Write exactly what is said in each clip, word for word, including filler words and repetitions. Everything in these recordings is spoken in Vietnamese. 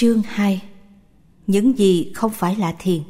Chương hai. Những gì không phải là thiền.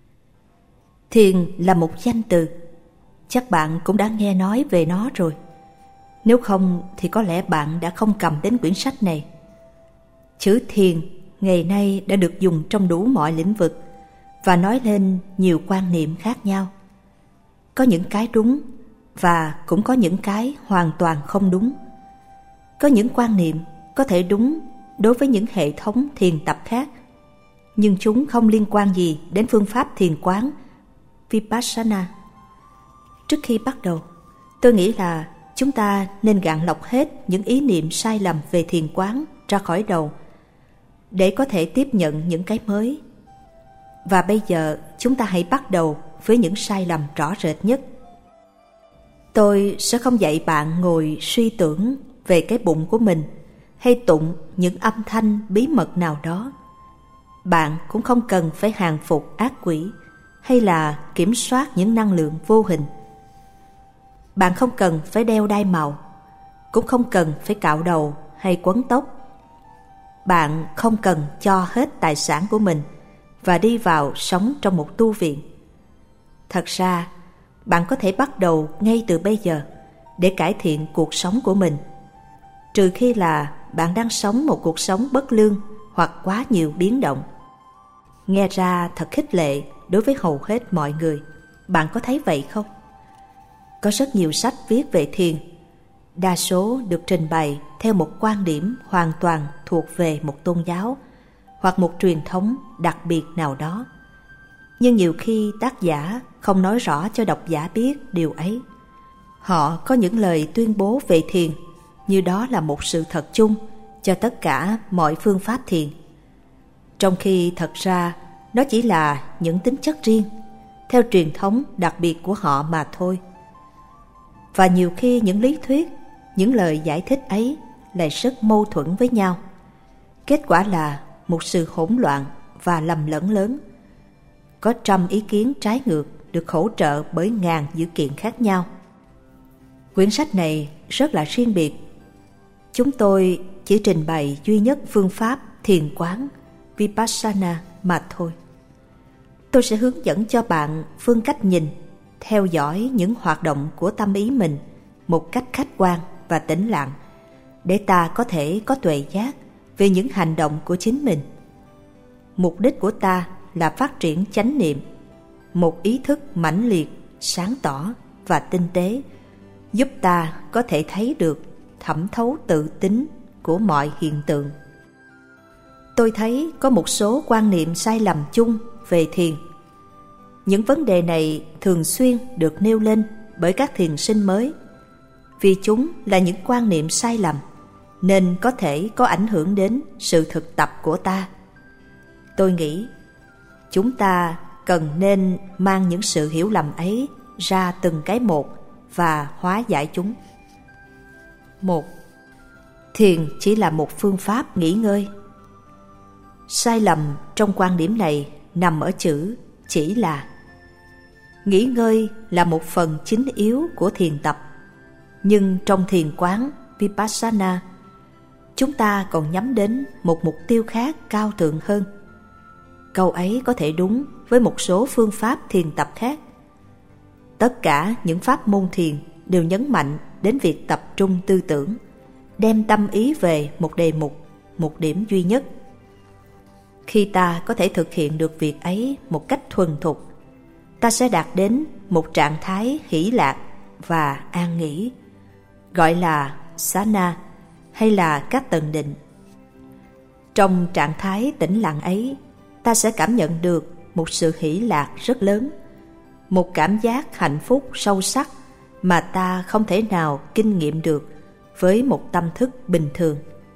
Thiền là một danh từ, chắc bạn cũng đã nghe nói về nó rồi. Nếu không thì có lẽ bạn đã không cầm đến quyển sách này. Chữ thiền ngày nay đã được dùng trong đủ mọi lĩnh vực và nói lên nhiều quan niệm khác nhau. Có những cái đúng và cũng có những cái hoàn toàn không đúng. Có những quan niệm có thể đúng đối với những hệ thống thiền tập khác, nhưng chúng không liên quan gì đến phương pháp thiền quán Vipassana. Trước khi bắt đầu, tôi nghĩ là chúng ta nên gạn lọc hết những ý niệm sai lầm về thiền quán ra khỏi đầu để có thể tiếp nhận những cái mới. Và bây giờ chúng ta hãy bắt đầu với những sai lầm rõ rệt nhất. Tôi sẽ không dạy bạn ngồi suy tưởng về cái bụng của mình hay tụng những âm thanh bí mật nào đó. Bạn cũng không cần phải hàng phục ác quỷ hay là kiểm soát những năng lượng vô hình. Bạn không cần phải đeo đai màu, cũng không cần phải cạo đầu hay quấn tóc. Bạn không cần cho hết tài sản của mình và đi vào sống trong một tu viện. Thật ra, bạn có thể bắt đầu ngay từ bây giờ để cải thiện cuộc sống của mình, trừ khi là bạn đang sống một cuộc sống bất lương hoặc quá nhiều biến động. Nghe ra thật khích lệ đối với hầu hết mọi người. Bạn có thấy vậy không? Có rất nhiều sách viết về thiền. Đa số được trình bày theo một quan điểm hoàn toàn thuộc về một tôn giáo hoặc một truyền thống đặc biệt nào đó. Nhưng nhiều khi tác giả không nói rõ cho độc giả biết điều ấy. Họ có những lời tuyên bố về thiền như đó là một sự thật chung cho tất cả mọi phương pháp thiền, trong khi thật ra nó chỉ là những tính chất riêng theo truyền thống đặc biệt của họ mà thôi. Và nhiều khi những lý thuyết, những lời giải thích ấy lại rất mâu thuẫn với nhau. Kết quả là một sự hỗn loạn và lầm lẫn lớn. Có trăm ý kiến trái ngược được hỗ trợ bởi ngàn dữ kiện khác nhau. Quyển sách này rất là riêng biệt. Chúng tôi chỉ trình bày duy nhất phương pháp thiền quán Vipassana mà thôi. Tôi sẽ hướng dẫn cho bạn phương cách nhìn, theo dõi những hoạt động của tâm ý mình một cách khách quan và tĩnh lặng, để ta có thể có tuệ giác về những hành động của chính mình. Mục đích của ta là phát triển chánh niệm, một ý thức mãnh liệt, sáng tỏ và tinh tế, giúp ta có thể thấy được thẩm thấu tự tính của mọi hiện tượng. Tôi thấy có một số quan niệm sai lầm chung về thiền. Những vấn đề này thường xuyên được nêu lên bởi các thiền sinh mới. Vì chúng là những quan niệm sai lầm, nên có thể có ảnh hưởng đến sự thực tập của ta. Tôi nghĩ chúng ta cần nên mang những sự hiểu lầm ấy ra từng cái một và hóa giải chúng. Một. Thiền chỉ là một phương pháp nghỉ ngơi. Sai lầm trong quan điểm này nằm ở chữ chỉ là. Nghỉ ngơi là một phần chính yếu của thiền tập, nhưng trong thiền quán Vipassana, chúng ta còn nhắm đến một mục tiêu khác cao thượng hơn. Câu ấy có thể đúng với một số phương pháp thiền tập khác. Tất cả những pháp môn thiền đều nhấn mạnh đến việc tập trung tư tưởng, đem tâm ý về một đề mục, một điểm duy nhất. Khi ta có thể thực hiện được việc ấy một cách thuần thục, ta sẽ đạt đến một trạng thái hỷ lạc và an nghỉ, gọi là Sana hay là các tầng định. Trong trạng thái tĩnh lặng ấy, ta sẽ cảm nhận được một sự hỷ lạc rất lớn, một cảm giác hạnh phúc sâu sắc mà ta không thể nào kinh nghiệm được với một tâm thức bình thường.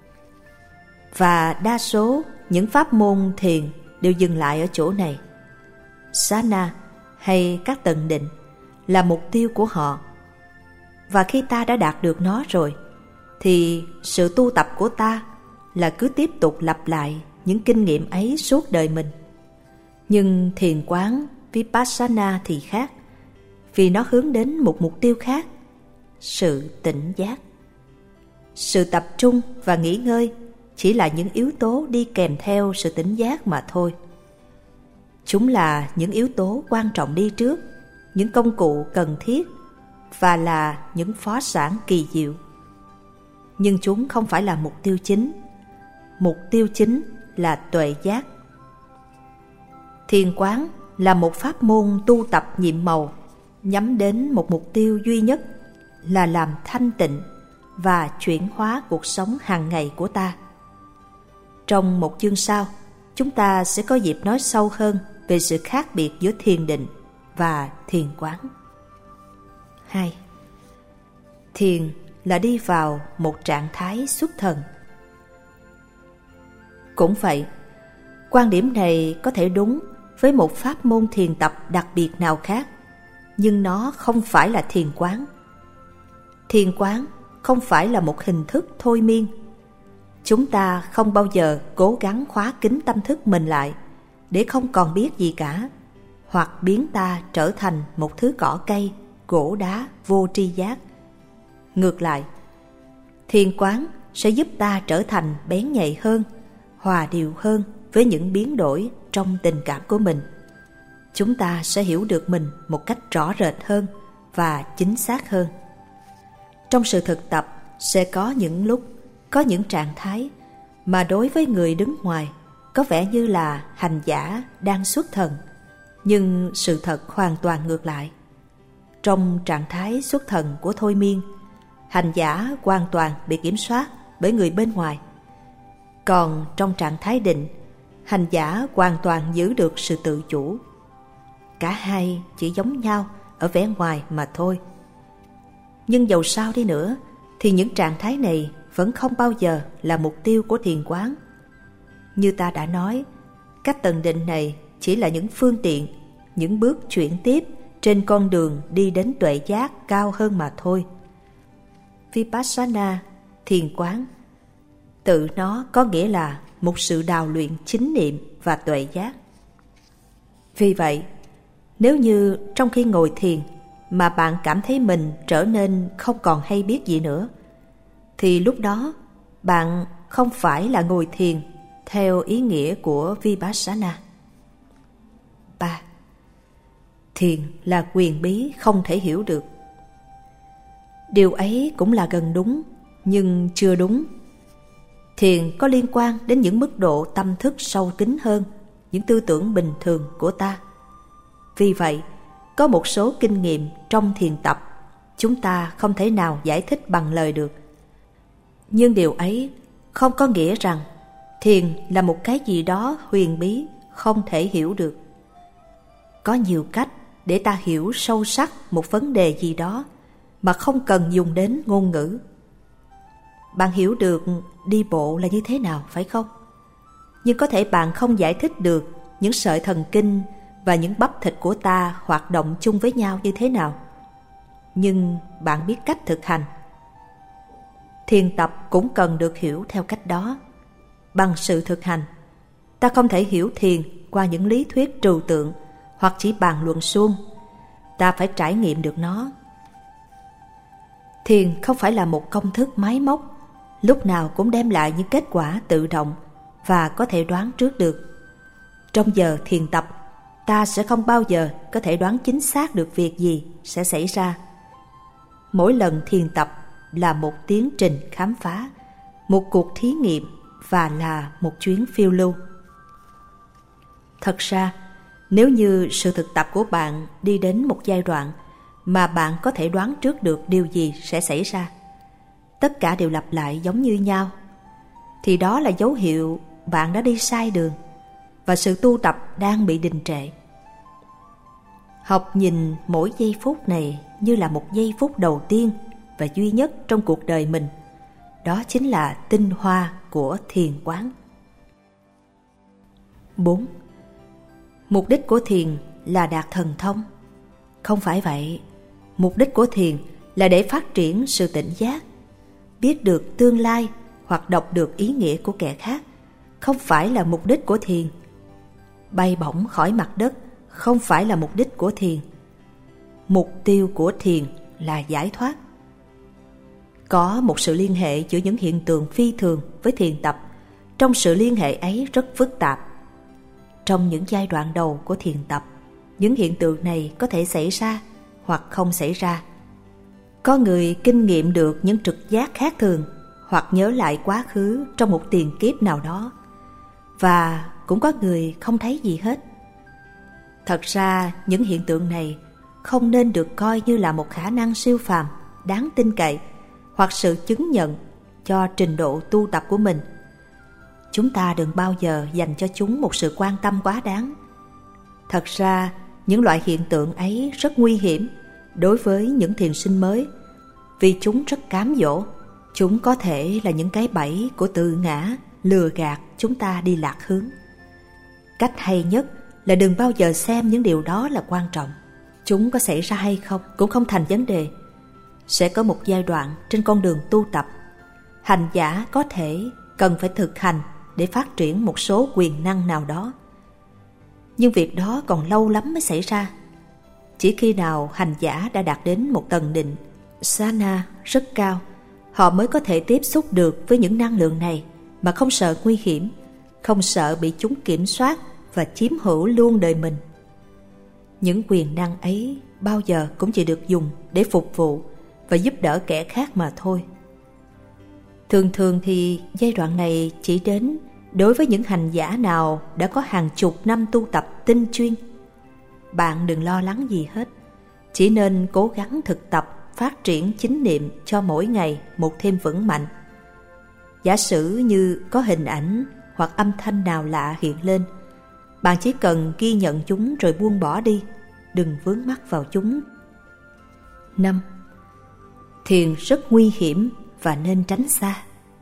Và đa số những pháp môn thiền đều dừng lại ở chỗ này. Sana hay các tầng định là mục tiêu của họ. Và khi ta đã đạt được nó rồi, thì sự tu tập của ta là cứ tiếp tục lặp lại những kinh nghiệm ấy suốt đời mình. Nhưng thiền quán Vipassana thì khác, vì nó hướng đến một mục tiêu khác, sự tỉnh giác. Sự tập trung và nghỉ ngơi chỉ là những yếu tố đi kèm theo sự tỉnh giác mà thôi. Chúng là những yếu tố quan trọng đi trước, những công cụ cần thiết và là những phó sản kỳ diệu. Nhưng chúng không phải là mục tiêu chính. Mục tiêu chính là tuệ giác. Thiền quán là một pháp môn tu tập nhiệm màu nhắm đến một mục tiêu duy nhất là làm thanh tịnh và chuyển hóa cuộc sống hàng ngày của ta. Trong một chương sau, chúng ta sẽ có dịp nói sâu hơn về sự khác biệt giữa thiền định và thiền quán. hai. Thiền là đi vào một trạng thái xuất thần. Cũng vậy, quan điểm này có thể đúng với một pháp môn thiền tập đặc biệt nào khác, nhưng nó không phải là thiền quán. Thiền quán không phải là một hình thức thôi miên. Chúng ta không bao giờ cố gắng khóa kín tâm thức mình lại để không còn biết gì cả, hoặc biến ta trở thành một thứ cỏ cây, gỗ đá vô tri giác. Ngược lại, thiền quán sẽ giúp ta trở thành bén nhạy hơn, hòa điệu hơn với những biến đổi trong tình cảm của mình. Chúng ta sẽ hiểu được mình một cách rõ rệt hơn và chính xác hơn. Trong sự thực tập sẽ có những lúc, có những trạng thái mà đối với người đứng ngoài có vẻ như là hành giả đang xuất thần, nhưng sự thật hoàn toàn ngược lại. Trong trạng thái xuất thần của thôi miên, hành giả hoàn toàn bị kiểm soát bởi người bên ngoài. Còn trong trạng thái định, hành giả hoàn toàn giữ được sự tự chủ. Cả hai chỉ giống nhau ở vẻ ngoài mà thôi. Nhưng dầu sao đi nữa thì những trạng thái này vẫn không bao giờ là mục tiêu của thiền quán. Như ta đã nói, các tầng định này chỉ là những phương tiện, những bước chuyển tiếp trên con đường đi đến tuệ giác cao hơn mà thôi. Vipassana, thiền quán, tự nó có nghĩa là một sự đào luyện chính niệm và tuệ giác. Vì vậy, nếu như trong khi ngồi thiền mà bạn cảm thấy mình trở nên không còn hay biết gì nữa, thì lúc đó bạn không phải là ngồi thiền theo ý nghĩa của Vipassana. ba. Thiền là quyền bí không thể hiểu được. Điều ấy cũng là gần đúng, nhưng chưa đúng. Thiền có liên quan đến những mức độ tâm thức sâu kín hơn những tư tưởng bình thường của ta. Vì vậy, có một số kinh nghiệm trong thiền tập chúng ta không thể nào giải thích bằng lời được. Nhưng điều ấy không có nghĩa rằng thiền là một cái gì đó huyền bí không thể hiểu được. Có nhiều cách để ta hiểu sâu sắc một vấn đề gì đó mà không cần dùng đến ngôn ngữ. Bạn hiểu được đi bộ là như thế nào, phải không? Nhưng có thể bạn không giải thích được những sợi thần kinh và những bắp thịt của ta hoạt động chung với nhau như thế nào. Nhưng bạn biết cách thực hành. Thiền tập cũng cần được hiểu theo cách đó. Bằng sự thực hành, ta không thể hiểu thiền qua những lý thuyết trừu tượng hoặc chỉ bàn luận suông. Ta phải trải nghiệm được nó. Thiền không phải là một công thức máy móc, lúc nào cũng đem lại những kết quả tự động và có thể đoán trước được. Trong giờ thiền tập, ta sẽ không bao giờ có thể đoán chính xác được việc gì sẽ xảy ra. Mỗi lần thiền tập là một tiến trình khám phá, một cuộc thí nghiệm và là một chuyến phiêu lưu. Thật ra, nếu như sự thực tập của bạn đi đến một giai đoạn mà bạn có thể đoán trước được điều gì sẽ xảy ra, tất cả đều lặp lại giống như nhau, thì đó là dấu hiệu bạn đã đi sai đường và sự tu tập đang bị đình trệ. Học nhìn mỗi giây phút này như là một giây phút đầu tiên và duy nhất trong cuộc đời mình. Đó chính là tinh hoa của thiền quán. bốn. Mục đích của thiền là đạt thần thông. Không phải vậy. Mục đích của thiền là để phát triển sự tỉnh giác, biết được tương lai hoặc đọc được ý nghĩa của kẻ khác. Không phải là mục đích của thiền. Bay bổng khỏi mặt đất không phải là mục đích của thiền. Mục tiêu của thiền là giải thoát. Có một sự liên hệ giữa những hiện tượng phi thường với thiền tập trong sự liên hệ ấy rất phức tạp. Trong những giai đoạn đầu của thiền tập, những hiện tượng này có thể xảy ra hoặc không xảy ra. Có người kinh nghiệm được những trực giác khác thường hoặc nhớ lại quá khứ trong một tiền kiếp nào đó, và cũng có người không thấy gì hết. Thật ra những hiện tượng này không nên được coi như là một khả năng siêu phàm đáng tin cậy hoặc sự chứng nhận cho trình độ tu tập của mình. Chúng ta đừng bao giờ dành cho chúng một sự quan tâm quá đáng. Thật ra những loại hiện tượng ấy rất nguy hiểm đối với những thiền sinh mới, vì chúng rất cám dỗ. Chúng có thể là những cái bẫy của tự ngã lừa gạt chúng ta đi lạc hướng. Cách hay nhất là đừng bao giờ xem những điều đó là quan trọng. Chúng có xảy ra hay không cũng không thành vấn đề. Sẽ có một giai đoạn trên con đường tu tập, hành giả có thể cần phải thực hành để phát triển một số quyền năng nào đó. Nhưng việc đó còn lâu lắm mới xảy ra. Chỉ khi nào hành giả đã đạt đến một tầng định Sana rất cao, họ mới có thể tiếp xúc được với những năng lượng này mà không sợ nguy hiểm, không sợ bị chúng kiểm soát và chiếm hữu luôn đời mình. Những quyền năng ấy bao giờ cũng chỉ được dùng để phục vụ và giúp đỡ kẻ khác mà thôi. Thường thường thì giai đoạn này chỉ đến đối với những hành giả nào đã có hàng chục năm tu tập tinh chuyên. Bạn đừng lo lắng gì hết, chỉ nên cố gắng thực tập phát triển chính niệm cho mỗi ngày một thêm vững mạnh. Giả sử như có hình ảnh hoặc âm thanh nào lạ hiện lên, bạn chỉ cần ghi nhận chúng rồi buông bỏ đi, đừng vướng mắc vào chúng. năm. Thiền rất nguy hiểm và nên tránh xa.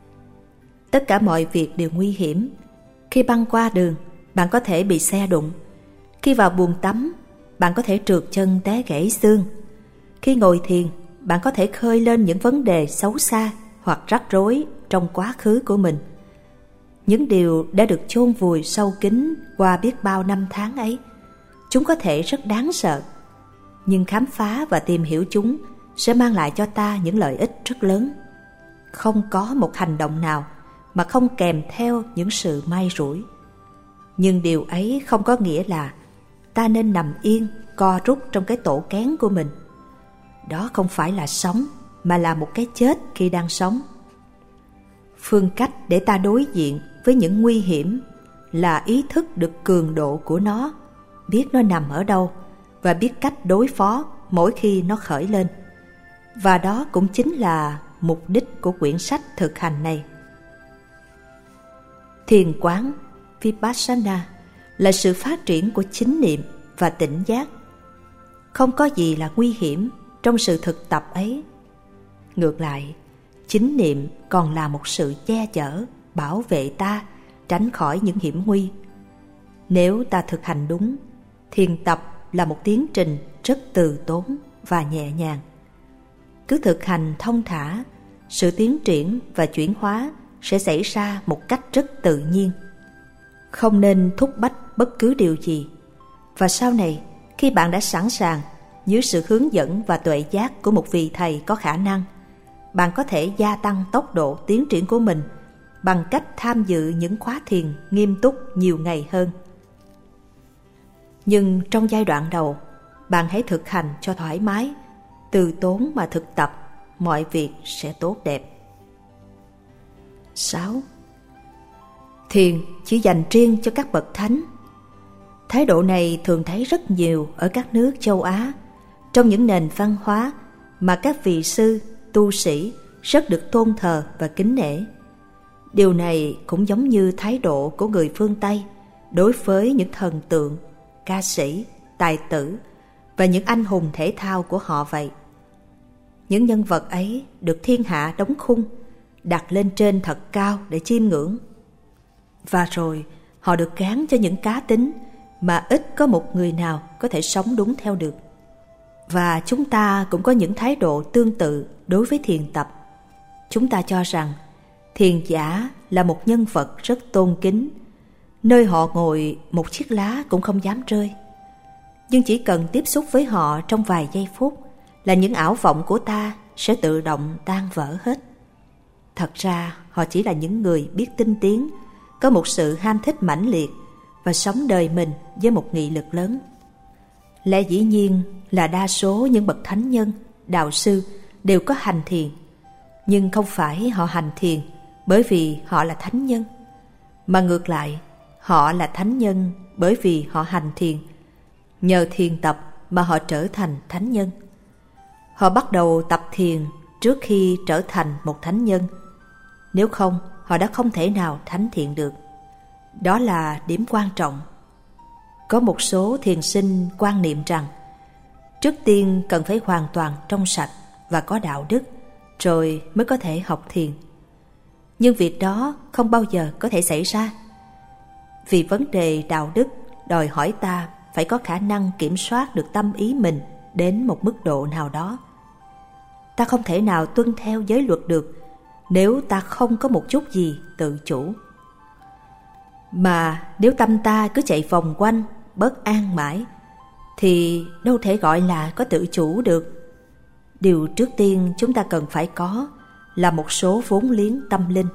Tất cả mọi việc đều nguy hiểm. Khi băng qua đường, bạn có thể bị xe đụng. Khi vào buồng tắm, bạn có thể trượt chân té gãy xương. Khi ngồi thiền, bạn có thể khơi lên những vấn đề xấu xa hoặc rắc rối trong quá khứ của mình. Những điều đã được chôn vùi sâu kín qua biết bao năm tháng ấy, chúng có thể rất đáng sợ, nhưng khám phá và tìm hiểu chúng sẽ mang lại cho ta những lợi ích rất lớn. Không có một hành động nào mà không kèm theo những sự may rủi. Nhưng điều ấy không có nghĩa là ta nên nằm yên, co rút trong cái tổ kén của mình. Đó không phải là sống, mà là một cái chết khi đang sống. Phương cách để ta đối diện với những nguy hiểm là ý thức được cường độ của nó, biết nó nằm ở đâu và biết cách đối phó mỗi khi nó khởi lên. Và đó cũng chính là mục đích của quyển sách thực hành này. Thiền quán Vipassana là sự phát triển của chánh niệm và tỉnh giác. Không có gì là nguy hiểm trong sự thực tập ấy. Ngược lại, chánh niệm còn là một sự che chở, bảo vệ ta tránh khỏi những hiểm nguy. Nếu ta thực hành đúng, thiền tập là một tiến trình rất từ tốn và nhẹ nhàng. Cứ thực hành thông thả, sự tiến triển và chuyển hóa sẽ xảy ra một cách rất tự nhiên. Không nên thúc bách bất cứ điều gì. Và sau này, khi bạn đã sẵn sàng, dưới sự hướng dẫn và tuệ giác của một vị thầy có khả năng, bạn có thể gia tăng tốc độ tiến triển của mình bằng cách tham dự những khóa thiền nghiêm túc nhiều ngày hơn. Nhưng trong giai đoạn đầu, bạn hãy thực hành cho thoải mái, từ tốn mà thực tập, mọi việc sẽ tốt đẹp. sáu. Thiền chỉ dành riêng cho các bậc thánh. Thái độ này thường thấy rất nhiều ở các nước châu Á, trong những nền văn hóa mà các vị sư, tu sĩ rất được tôn thờ và kính nể. Điều này cũng giống như thái độ của người phương Tây đối với những thần tượng, ca sĩ, tài tử và những anh hùng thể thao của họ vậy. Những nhân vật ấy được thiên hạ đóng khung, đặt lên trên thật cao để chiêm ngưỡng. Và rồi họ được gán cho những cá tính mà ít có một người nào có thể sống đúng theo được. Và chúng ta cũng có những thái độ tương tự đối với thiền tập. Chúng ta cho rằng thiền giả là một nhân vật rất tôn kính, nơi họ ngồi một chiếc lá cũng không dám rơi. Nhưng chỉ cần tiếp xúc với họ trong vài giây phút là những ảo vọng của ta sẽ tự động tan vỡ hết. Thật ra họ chỉ là những người biết tinh tiến có một sự ham thích mãnh liệt và sống đời mình với một nghị lực lớn. Lẽ dĩ nhiên là đa số những bậc thánh nhân, đạo sư đều có hành thiền, nhưng không phải họ hành thiền bởi vì họ là thánh nhân, mà ngược lại, họ là thánh nhân bởi vì họ hành thiền. Nhờ thiền tập mà họ trở thành thánh nhân. Họ bắt đầu tập thiền trước khi trở thành một thánh nhân. Nếu không, họ đã không thể nào thánh thiện được. Đó là điểm quan trọng. Có một số thiền sinh quan niệm rằng trước tiên cần phải hoàn toàn trong sạch và có đạo đức, rồi mới có thể học thiền. Nhưng việc đó không bao giờ có thể xảy ra. Vì vấn đề đạo đức đòi hỏi ta phải có khả năng kiểm soát được tâm ý mình đến một mức độ nào đó. Ta không thể nào tuân theo giới luật được nếu ta không có một chút gì tự chủ. Mà nếu tâm ta cứ chạy vòng quanh, bất an mãi, thì đâu thể gọi là có tự chủ được. Điều trước tiên chúng ta cần phải có là một số vốn liếng tâm linh.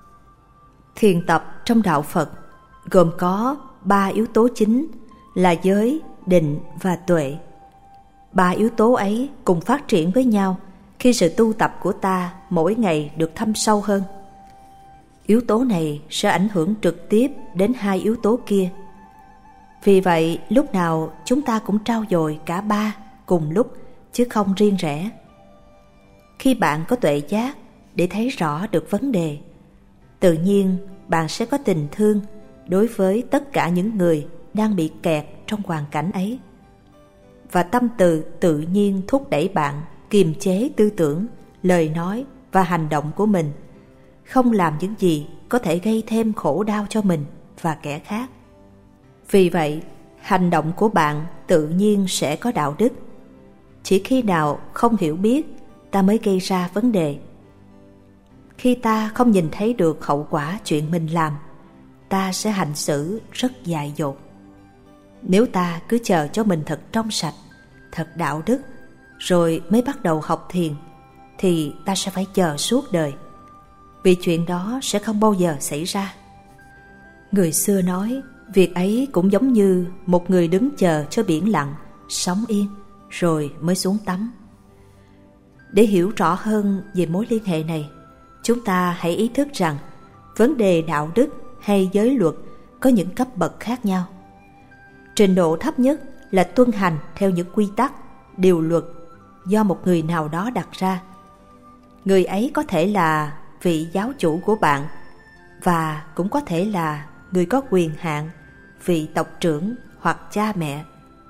Thiền tập trong đạo Phật gồm có ba yếu tố chính là giới, định và tuệ. Ba yếu tố ấy cùng phát triển với nhau khi sự tu tập của ta mỗi ngày được thâm sâu hơn. Yếu tố này sẽ ảnh hưởng trực tiếp đến hai yếu tố kia. Vì vậy, lúc nào chúng ta cũng trau dồi cả ba cùng lúc, chứ không riêng rẽ. Khi bạn có tuệ giác để thấy rõ được vấn đề, tự nhiên bạn sẽ có tình thương đối với tất cả những người đang bị kẹt trong hoàn cảnh ấy. Và tâm từ tự nhiên thúc đẩy bạn kiềm chế tư tưởng, lời nói và hành động của mình, không làm những gì có thể gây thêm khổ đau cho mình và kẻ khác. Vì vậy, hành động của bạn tự nhiên sẽ có đạo đức. Chỉ khi nào không hiểu biết, ta mới gây ra vấn đề. Khi ta không nhìn thấy được hậu quả chuyện mình làm, ta sẽ hành xử rất dại dột. Nếu ta cứ chờ cho mình thật trong sạch, thật đạo đức, rồi mới bắt đầu học thiền, thì ta sẽ phải chờ suốt đời, vì chuyện đó sẽ không bao giờ xảy ra. Người xưa nói, việc ấy cũng giống như một người đứng chờ cho biển lặng, sóng yên, rồi mới xuống tắm. Để hiểu rõ hơn về mối liên hệ này, chúng ta hãy ý thức rằng vấn đề đạo đức hay giới luật có những cấp bậc khác nhau. Trình độ thấp nhất là tuân hành theo những quy tắc, điều luật do một người nào đó đặt ra. Người ấy có thể là vị giáo chủ của bạn, và cũng có thể là người có quyền hạn, vị tộc trưởng hoặc cha mẹ.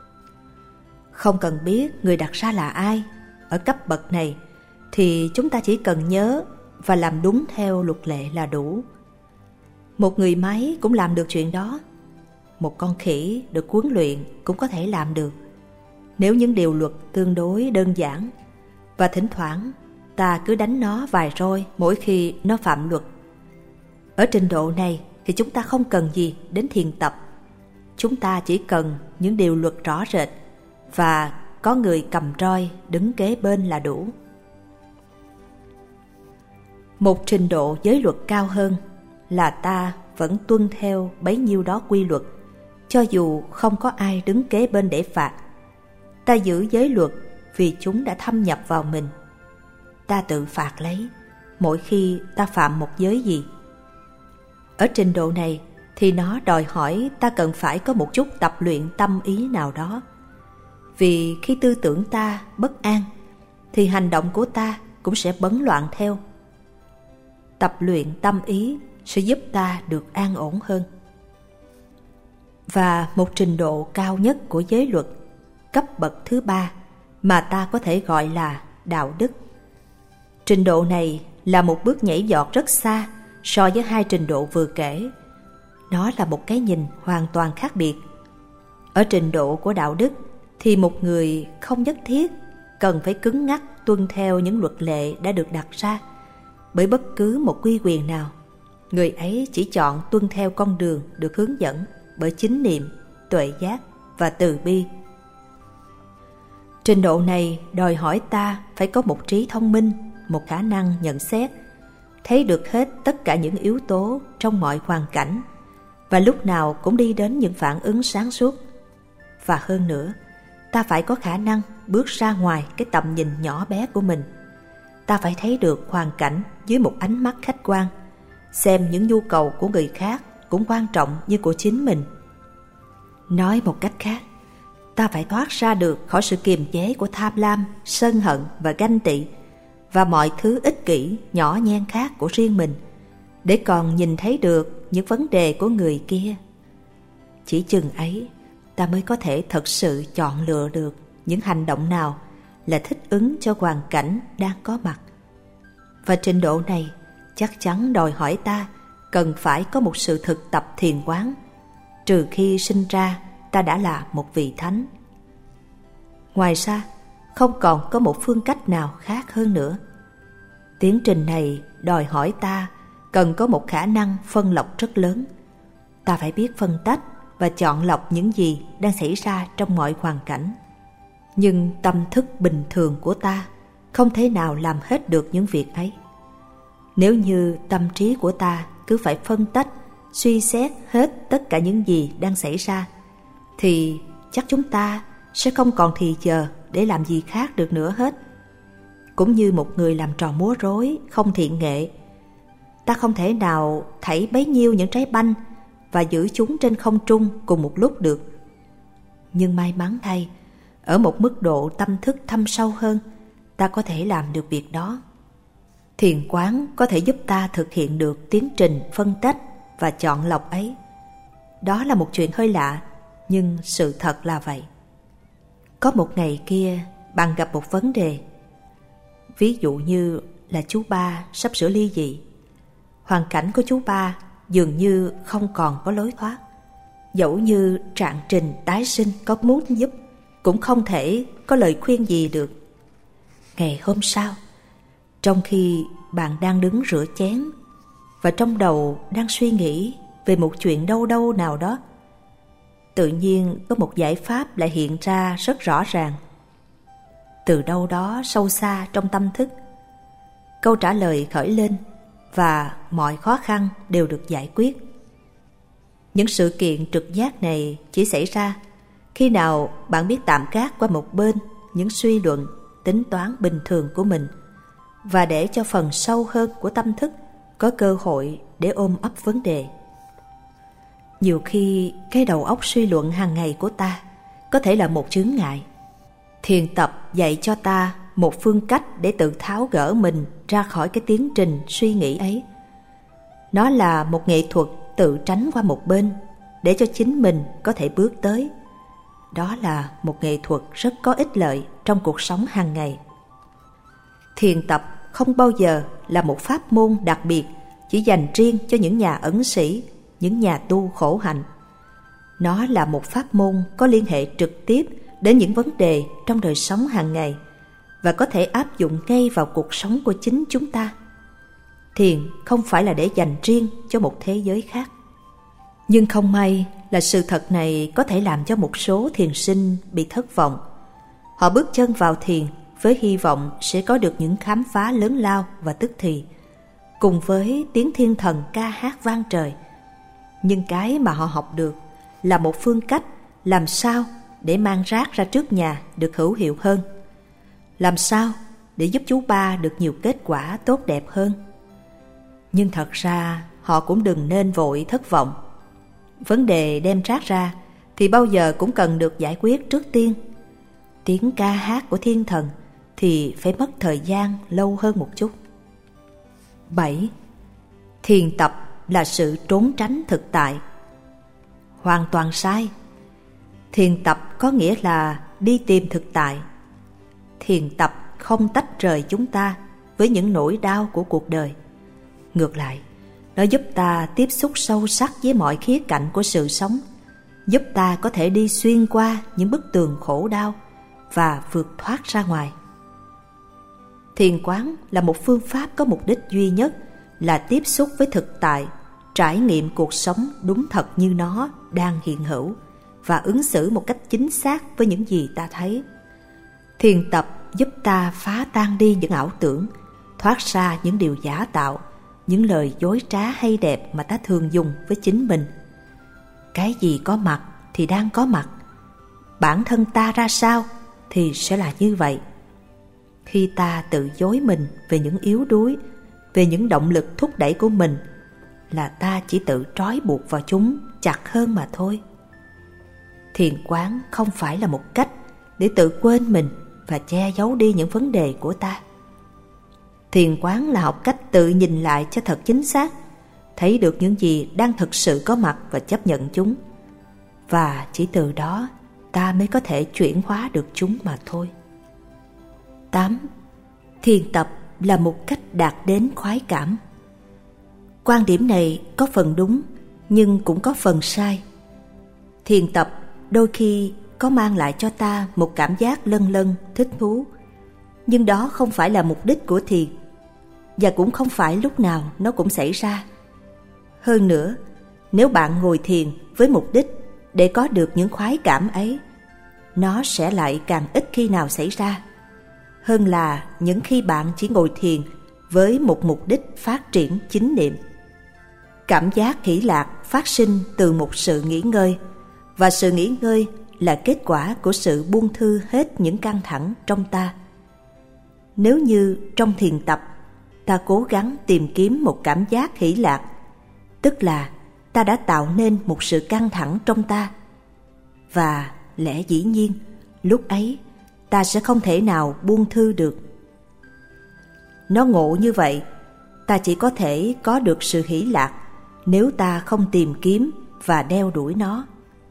Không cần biết người đặt ra là ai ở cấp bậc này, thì chúng ta chỉ cần nhớ và làm đúng theo luật lệ là đủ. Một người máy cũng làm được chuyện đó. Một con khỉ được huấn luyện cũng có thể làm được, nếu những điều luật tương đối đơn giản, và thỉnh thoảng ta cứ đánh nó vài roi mỗi khi nó phạm luật. Ở trình độ này thì chúng ta không cần gì đến thiền tập. Chúng ta chỉ cần những điều luật rõ rệt và có người cầm roi đứng kế bên là đủ. Một trình độ giới luật cao hơn là ta vẫn tuân theo bấy nhiêu đó quy luật, cho dù không có ai đứng kế bên để phạt. Ta giữ giới luật vì chúng đã thâm nhập vào mình. Ta tự phạt lấy mỗi khi ta phạm một giới gì. Ở trình độ này thì nó đòi hỏi ta cần phải có một chút tập luyện tâm ý nào đó. Vì khi tư tưởng ta bất an, thì hành động của ta cũng sẽ bấn loạn theo. Tập luyện tâm ý sẽ giúp ta được an ổn hơn. Và một trình độ cao nhất của giới luật, cấp bậc thứ ba, mà ta có thể gọi là đạo đức. Trình độ này là một bước nhảy vọt rất xa so với hai trình độ vừa kể. Nó là một cái nhìn hoàn toàn khác biệt. Ở trình độ của đạo đức thì một người không nhất thiết cần phải cứng ngắc tuân theo những luật lệ đã được đặt ra bởi bất cứ một quy quyền nào. Người ấy chỉ chọn tuân theo con đường được hướng dẫn bởi chánh niệm, tuệ giác và từ bi. Trình độ này đòi hỏi ta phải có một trí thông minh, một khả năng nhận xét, thấy được hết tất cả những yếu tố trong mọi hoàn cảnh và lúc nào cũng đi đến những phản ứng sáng suốt. Và hơn nữa, ta phải có khả năng bước ra ngoài cái tầm nhìn nhỏ bé của mình. Ta phải thấy được hoàn cảnh dưới một ánh mắt khách quan, xem những nhu cầu của người khác cũng quan trọng như của chính mình. Nói một cách khác, ta phải thoát ra được khỏi sự kiềm chế của tham lam, sân hận và ganh tị và mọi thứ ích kỷ, nhỏ nhen khác của riêng mình, để còn nhìn thấy được những vấn đề của người kia. Chỉ chừng ấy, ta mới có thể thật sự chọn lựa được những hành động nào là thích ứng cho hoàn cảnh đang có mặt. Và trình độ này chắc chắn đòi hỏi ta cần phải có một sự thực tập thiền quán, trừ khi sinh ra ta đã là một vị thánh. Ngoài ra, không còn có một phương cách nào khác hơn nữa. Tiến trình này đòi hỏi ta cần có một khả năng phân lọc rất lớn. Ta phải biết phân tách và chọn lọc những gì đang xảy ra trong mọi hoàn cảnh. Nhưng tâm thức bình thường của ta không thể nào làm hết được những việc ấy. Nếu như tâm trí của ta cứ phải phân tách, suy xét hết tất cả những gì đang xảy ra, thì chắc chúng ta sẽ không còn thì giờ để làm gì khác được nữa hết. Cũng như một người làm trò múa rối không thiện nghệ, ta không thể nào thảy bấy nhiêu những trái banh và giữ chúng trên không trung cùng một lúc được. Nhưng may mắn thay, ở một mức độ tâm thức thâm sâu hơn, ta có thể làm được việc đó. Thiền quán có thể giúp ta thực hiện được tiến trình phân tách và chọn lọc ấy. Đó là một chuyện hơi lạ, nhưng sự thật là vậy. Có một ngày kia, bạn gặp một vấn đề. Ví dụ như là chú ba sắp sửa ly dị. Hoàn cảnh của chú ba dường như không còn có lối thoát. Dẫu như trạng trình tái sinh có muốn giúp, cũng không thể có lời khuyên gì được. Ngày hôm sau, trong khi bạn đang đứng rửa chén và trong đầu đang suy nghĩ về một chuyện đâu đâu nào đó, tự nhiên có một giải pháp lại hiện ra rất rõ ràng. Từ đâu đó sâu xa trong tâm thức, câu trả lời khởi lên và mọi khó khăn đều được giải quyết. Những sự kiện trực giác này chỉ xảy ra khi nào bạn biết tạm gác qua một bên những suy luận, tính toán bình thường của mình, và để cho phần sâu hơn của tâm thức có cơ hội để ôm ấp vấn đề. Nhiều khi cái đầu óc suy luận hàng ngày của ta có thể là một chướng ngại. Thiền tập dạy cho ta một phương cách để tự tháo gỡ mình ra khỏi cái tiến trình suy nghĩ ấy. Nó là một nghệ thuật tự tránh qua một bên để cho chính mình có thể bước tới. Đó là một nghệ thuật rất có ích lợi trong cuộc sống hàng ngày. Thiền tập không bao giờ là một pháp môn đặc biệt chỉ dành riêng cho những nhà ẩn sĩ, những nhà tu khổ hạnh. Nó là một pháp môn có liên hệ trực tiếp đến những vấn đề trong đời sống hàng ngày và có thể áp dụng ngay vào cuộc sống của chính chúng ta. Thiền không phải là để dành riêng cho một thế giới khác. Nhưng không may là sự thật này có thể làm cho một số thiền sinh bị thất vọng. Họ bước chân vào thiền với hy vọng sẽ có được những khám phá lớn lao và tức thì, cùng với tiếng thiên thần ca hát vang trời. Nhưng cái mà họ học được là một phương cách làm sao để mang rác ra trước nhà được hữu hiệu hơn, làm sao để giúp chú ba được nhiều kết quả tốt đẹp hơn. Nhưng thật ra họ cũng đừng nên vội thất vọng. Vấn đề đem rác ra thì bao giờ cũng cần được giải quyết trước tiên. Tiếng ca hát của thiên thần thì phải mất thời gian lâu hơn một chút. bảy. Thiền tập là sự trốn tránh thực tại. Hoàn toàn sai. Thiền tập có nghĩa là đi tìm thực tại. Thiền tập không tách rời chúng ta với những nỗi đau của cuộc đời. Ngược lại, nó giúp ta tiếp xúc sâu sắc với mọi khía cạnh của sự sống, giúp ta có thể đi xuyên qua những bức tường khổ đau và vượt thoát ra ngoài. Thiền quán là một phương pháp có mục đích duy nhất là tiếp xúc với thực tại, trải nghiệm cuộc sống đúng thật như nó đang hiện hữu và ứng xử một cách chính xác với những gì ta thấy. Thiền tập giúp ta phá tan đi những ảo tưởng, thoát ra những điều giả tạo, những lời dối trá hay đẹp mà ta thường dùng với chính mình. cái gì có mặt thì đang có mặt. Bản thân ta ra sao thì sẽ là như vậy. Khi ta tự dối mình về những yếu đuối, về những động lực thúc đẩy của mình, là ta chỉ tự trói buộc vào chúng chặt hơn mà thôi. Thiền quán không phải là một cách để tự quên mình và che giấu đi những vấn đề của ta. Thiền quán là học cách tự nhìn lại cho thật chính xác, thấy được những gì đang thực sự có mặt và chấp nhận chúng. Và chỉ từ đó ta mới có thể chuyển hóa được chúng mà thôi. tám. Thiền tập là một cách đạt đến khoái cảm. Quan điểm này có phần đúng nhưng cũng có phần sai. Thiền tập đôi khi có mang lại cho ta một cảm giác lân lân, thích thú, nhưng đó không phải là mục đích của thiền, và cũng không phải lúc nào nó cũng xảy ra. Hơn nữa, nếu bạn ngồi thiền với mục đích để có được những khoái cảm ấy, nó sẽ lại càng ít khi nào xảy ra, hơn là những khi bạn chỉ ngồi thiền với một mục đích phát triển chính niệm. Cảm giác hỷ lạc phát sinh từ một sự nghỉ ngơi, và sự nghỉ ngơi là kết quả của sự buông thư hết những căng thẳng trong ta. Nếu như trong thiền tập ta cố gắng tìm kiếm một cảm giác hỷ lạc, tức là ta đã tạo nên một sự căng thẳng trong ta, và lẽ dĩ nhiên lúc ấy ta sẽ không thể nào buông thư được. Nó ngộ như vậy, ta chỉ có thể có được sự hỷ lạc nếu ta không tìm kiếm và đeo đuổi nó.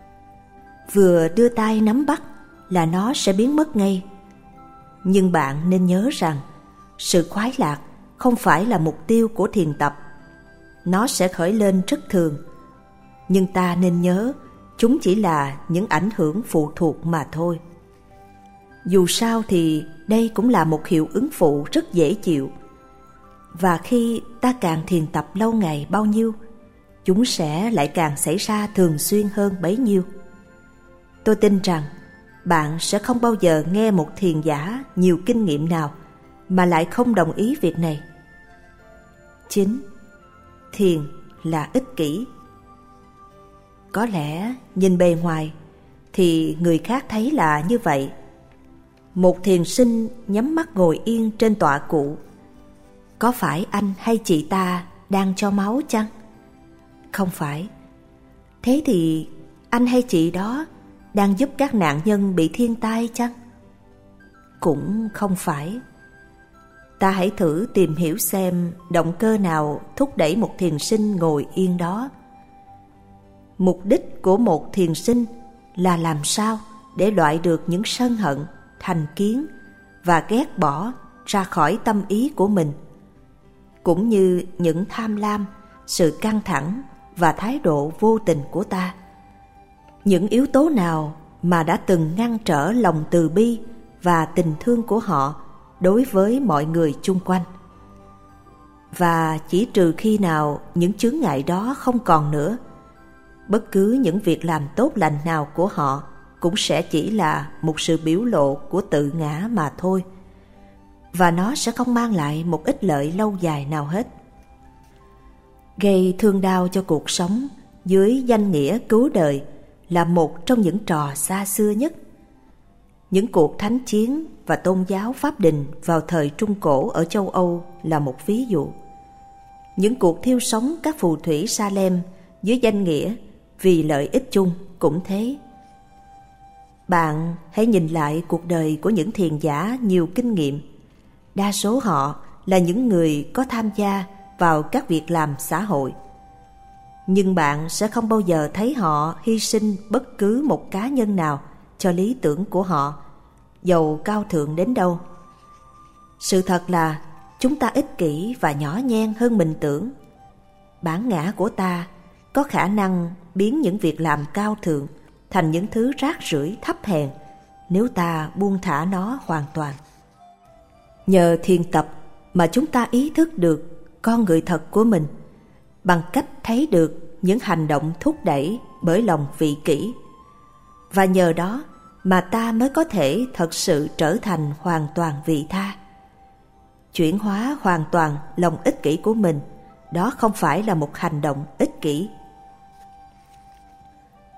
Vừa đưa tay nắm bắt là nó sẽ biến mất ngay. Nhưng bạn nên nhớ rằng sự khoái lạc không phải là mục tiêu của thiền tập. Nó sẽ khởi lên rất thường, nhưng ta nên nhớ chúng chỉ là những ảnh hưởng phụ thuộc mà thôi. Dù sao thì đây cũng là một hiệu ứng phụ rất dễ chịu, và khi ta càng thiền tập lâu ngày bao nhiêu, chúng sẽ lại càng xảy ra thường xuyên hơn bấy nhiêu. Tôi tin rằng bạn sẽ không bao giờ nghe một thiền giả nhiều kinh nghiệm nào mà lại không đồng ý việc này. chín. Thiền là ích kỷ. Có lẽ nhìn bề ngoài thì người khác thấy là như vậy. Một thiền sinh nhắm mắt ngồi yên trên tọa cụ. Có phải anh hay chị ta đang cho máu chăng? Không phải. Thế thì anh hay chị đó đang giúp các nạn nhân bị thiên tai chăng? Cũng không phải. Ta hãy thử tìm hiểu xem động cơ nào thúc đẩy một thiền sinh ngồi yên đó. Mục đích của một thiền sinh là làm sao để loại được những sân hận, thành kiến và ghét bỏ ra khỏi tâm ý của mình, cũng như những tham lam, sự căng thẳng và thái độ vô tình của ta. Những yếu tố nào mà đã từng ngăn trở lòng từ bi và tình thương của họ đối với mọi người chung quanh. Và chỉ trừ khi nào những chướng ngại đó không còn nữa, bất cứ những việc làm tốt lành nào của họ cũng sẽ chỉ là một sự biểu lộ của tự ngã mà thôi, và nó sẽ không mang lại một ích lợi lâu dài nào hết. Gây thương đau cho cuộc sống dưới danh nghĩa cứu đời là một trong những trò xa xưa nhất. Những cuộc thánh chiến và tôn giáo pháp đình vào thời Trung Cổ ở châu Âu là một ví dụ. Những cuộc thiêu sống các phù thủy Salem dưới danh nghĩa vì lợi ích chung cũng thế. Bạn hãy nhìn lại cuộc đời của những thiền giả nhiều kinh nghiệm. Đa số họ là những người có tham gia vào các việc làm xã hội. Nhưng bạn sẽ không bao giờ thấy họ hy sinh bất cứ một cá nhân nào cho lý tưởng của họ, dầu cao thượng đến đâu. Sự thật là chúng ta ích kỷ và nhỏ nhen hơn mình tưởng. Bản ngã của ta có khả năng biến những việc làm cao thượng thành những thứ rác rưởi thấp hèn nếu ta buông thả nó hoàn toàn. Nhờ thiền tập mà chúng ta ý thức được con người thật của mình, bằng cách thấy được những hành động thúc đẩy bởi lòng vị kỷ. Và nhờ đó mà ta mới có thể thật sự trở thành hoàn toàn vị tha. Chuyển hóa hoàn toàn lòng ích kỷ của mình, đó không phải là một hành động ích kỷ.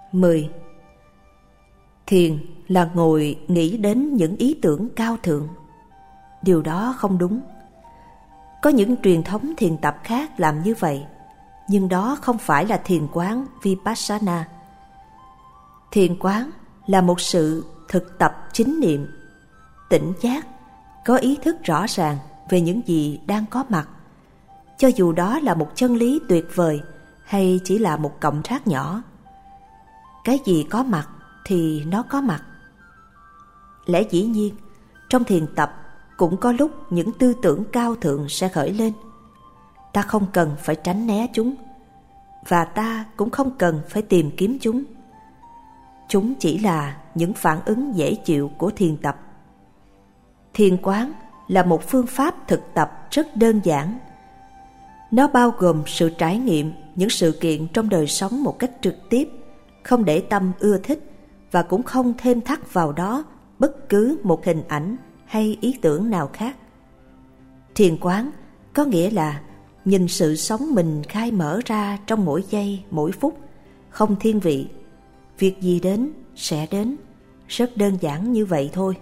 mười. Thiền là ngồi nghĩ đến những ý tưởng cao thượng. Điều đó không đúng. Có những truyền thống thiền tập khác làm như vậy, nhưng đó không phải là thiền quán Vipassana. Thiền quán là một sự thực tập chính niệm, tỉnh giác, có ý thức rõ ràng về những gì đang có mặt, cho dù đó là một chân lý tuyệt vời hay chỉ là một cọng rác nhỏ. Cái gì có mặt thì nó có mặt. Lẽ dĩ nhiên, trong thiền tập cũng có lúc những tư tưởng cao thượng sẽ khởi lên. Ta không cần phải tránh né chúng, và ta cũng không cần phải tìm kiếm chúng. Chúng chỉ là những phản ứng dễ chịu của thiền tập. Thiền quán là một phương pháp thực tập rất đơn giản. Nó bao gồm sự trải nghiệm những sự kiện trong đời sống một cách trực tiếp, không để tâm ưa thích và cũng không thêm thắt vào đó bất cứ một hình ảnh hay ý tưởng nào khác. Thiền quán có nghĩa là nhìn sự sống mình khai mở ra trong mỗi giây, mỗi phút, không thiên vị. Việc gì đến sẽ đến, rất đơn giản như vậy thôi.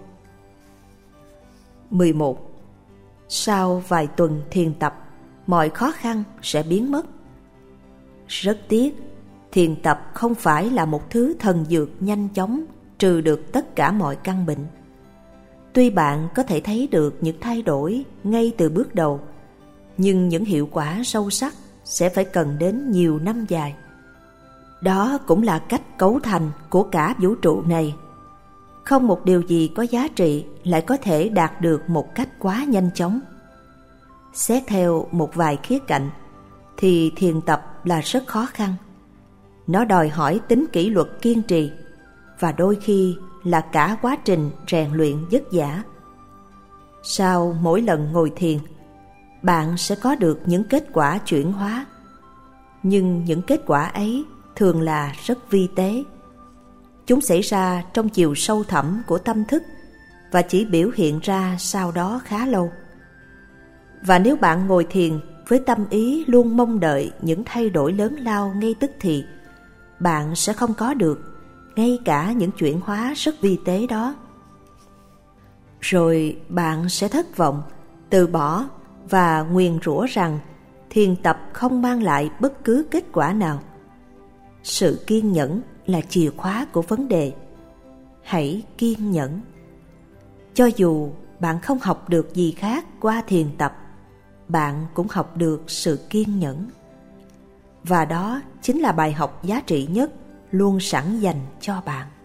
mười một. Sau vài tuần thiền tập, mọi khó khăn sẽ biến mất. Rất tiếc, thiền tập không phải là một thứ thần dược nhanh chóng trừ được tất cả mọi căn bệnh. Tuy bạn có thể thấy được những thay đổi ngay từ bước đầu, nhưng những hiệu quả sâu sắc sẽ phải cần đến nhiều năm dài. Đó cũng là cách cấu thành của cả vũ trụ này. Không một điều gì có giá trị lại có thể đạt được một cách quá nhanh chóng. Xét theo một vài khía cạnh thì thiền tập là rất khó khăn. Nó đòi hỏi tính kỷ luật kiên trì, và đôi khi là cả quá trình rèn luyện vất vả. Sau mỗi lần ngồi thiền, bạn sẽ có được những kết quả chuyển hóa. Nhưng những kết quả ấy thường là rất vi tế. Chúng xảy ra trong chiều sâu thẳm của tâm thức và chỉ biểu hiện ra sau đó khá lâu. Và nếu bạn ngồi thiền với tâm ý luôn mong đợi những thay đổi lớn lao ngay tức thì, bạn sẽ không có được ngay cả những chuyển hóa rất vi tế đó. Rồi bạn sẽ thất vọng, từ bỏ và nguyền rủa rằng thiền tập không mang lại bất cứ kết quả nào. Sự kiên nhẫn là chìa khóa của vấn đề. Hãy kiên nhẫn. Cho dù bạn không học được gì khác qua thiền tập, bạn cũng học được sự kiên nhẫn. Và đó chính là bài học giá trị nhất luôn sẵn dành cho bạn.